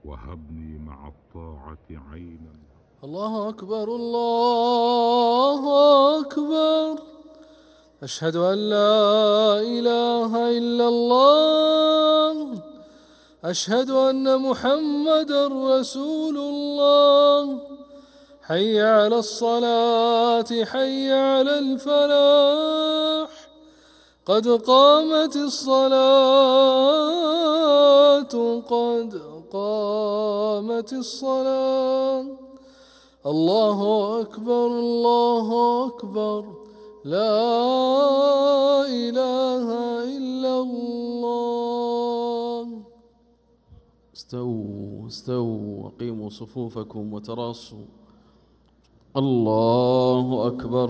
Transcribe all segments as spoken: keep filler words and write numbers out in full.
وهبني مع الطاعة عينا. الله أكبر الله أكبر، أشهد أن لا إله إلا الله، أشهد أن محمدًا رسول الله. حي على الصلاة حي على الفلاح، قد قامت الصلاة قد قامت الصلاة. الله أكبر الله أكبر، لا إله إلا الله. استووا استووا وقيموا صفوفكم وتراصوا. الله أكبر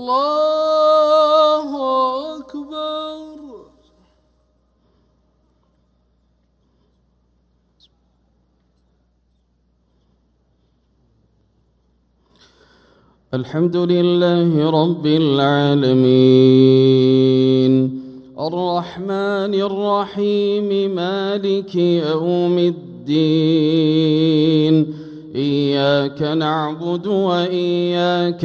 الله أكبر. الحمد لله رب العالمين، الرحمن الرحيم، مالك يوم الدين. إياك نعبد وإياك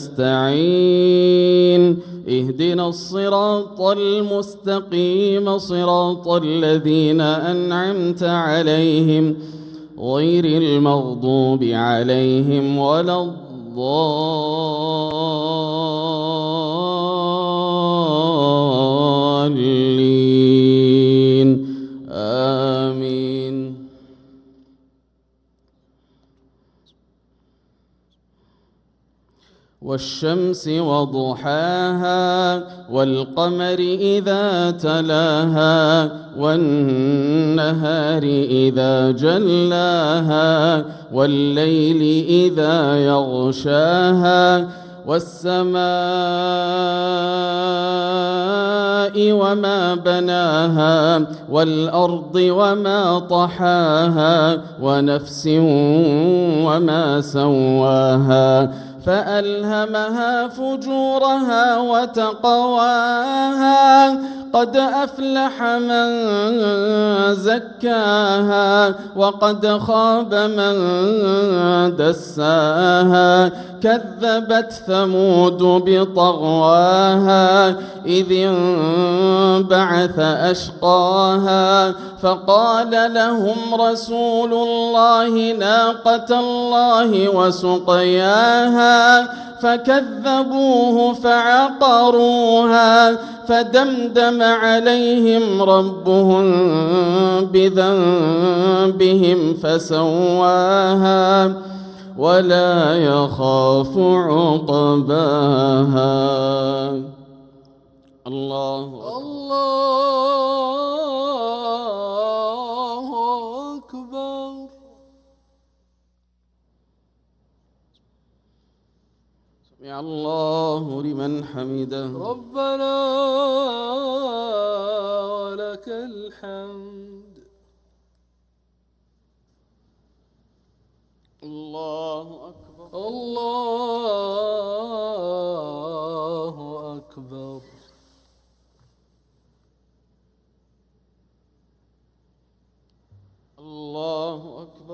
نستعين، اهدنا الصراط المستقيم، صراط الذين أنعمت عليهم غير المغضوب عليهم ولا الضالين، آمين. والشمس وضحاها والقمر إذا تلاها والنهار إذا جلاها والليل إذا يغشاها والسماء وما بناها والأرض وما طحاها ونفس وما سواها فألهمها فجورها وتقواها. قد أفلح من زكاها وقد خاب من دساها. كذبت ثمود بطغواها إذ انبعث أشقاها فقال لهم رسول الله ناقة الله وسقياها فكذبوه فعقروها فدمدم عليهم ربهم بذنبهم فسواها ولا يخاف عقباها. الله الله أكبر. سمع الله لمن حمده. ربنا ولك الحمد. الله أكبر الله أكبر. الله أكبر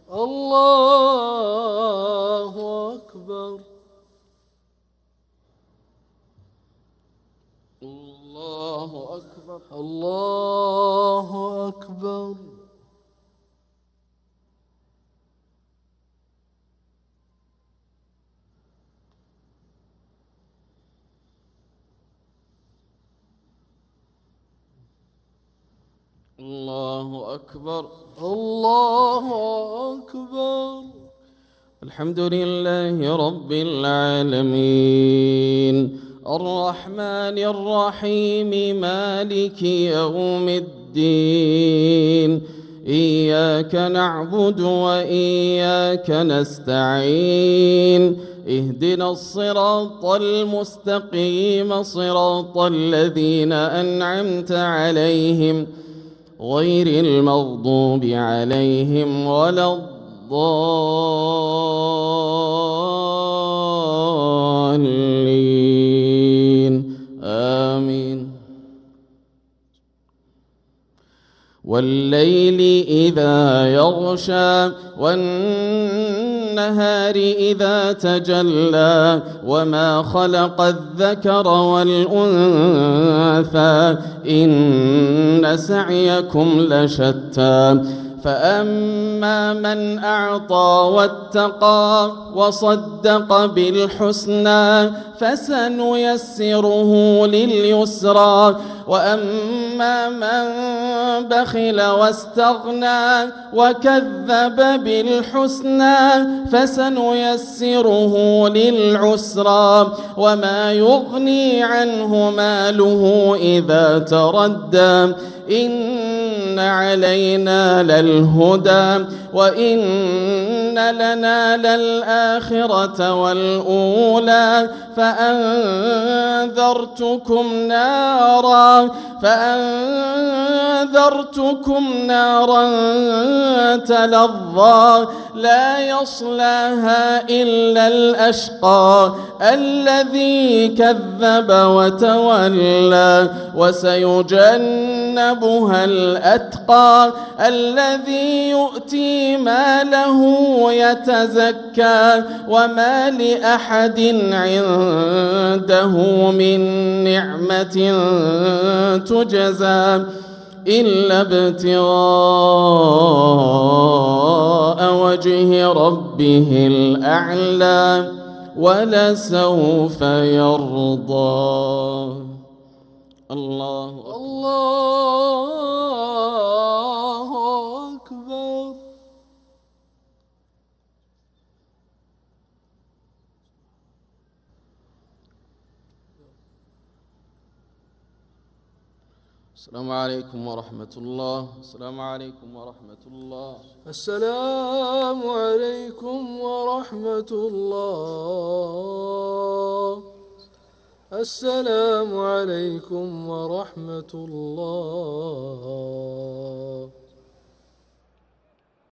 الله أكبر. الله أكبر الله أكبر. الله أكبر الله أكبر. الحمد لله رب العالمين، الرحمن الرحيم، مالك يوم الدين. إياك نعبد وإياك نستعين، اهدنا الصراط المستقيم، صراط الذين أنعمت عليهم غير المغضوب عليهم ولا الضالين، آمين. والليل إذا يغشى والنهار إذا تجلى وما خلق الذكر والأنثى إن سعيكم لشتى فأما من أعطى واتقى وصدق بالحسنى فسنيسره لليسرى وأما من بخل واستغنى وكذب بالحسنى فسنيسره للعسرى وما يغني عنه ماله إذا تردى إن علينا للهدى وإن لنا للآخرة والأولى فأنذرتكم نارا فأنذرتكم نارا تلظى لا يصلاها إلا الأشقى الذي كذب وتولى وسيجنبها الأتقى الذي يؤتي ماله يتزكى وما لأحد عنده من نعمة تجزى إلا ابتغاء وجه ربه الأعلى ولسوف يرضى. الله الله أكبر. السلام عليكم ورحمة الله. السلام عليكم ورحمة الله. السلام عليكم ورحمة الله. السلام عليكم ورحمة الله.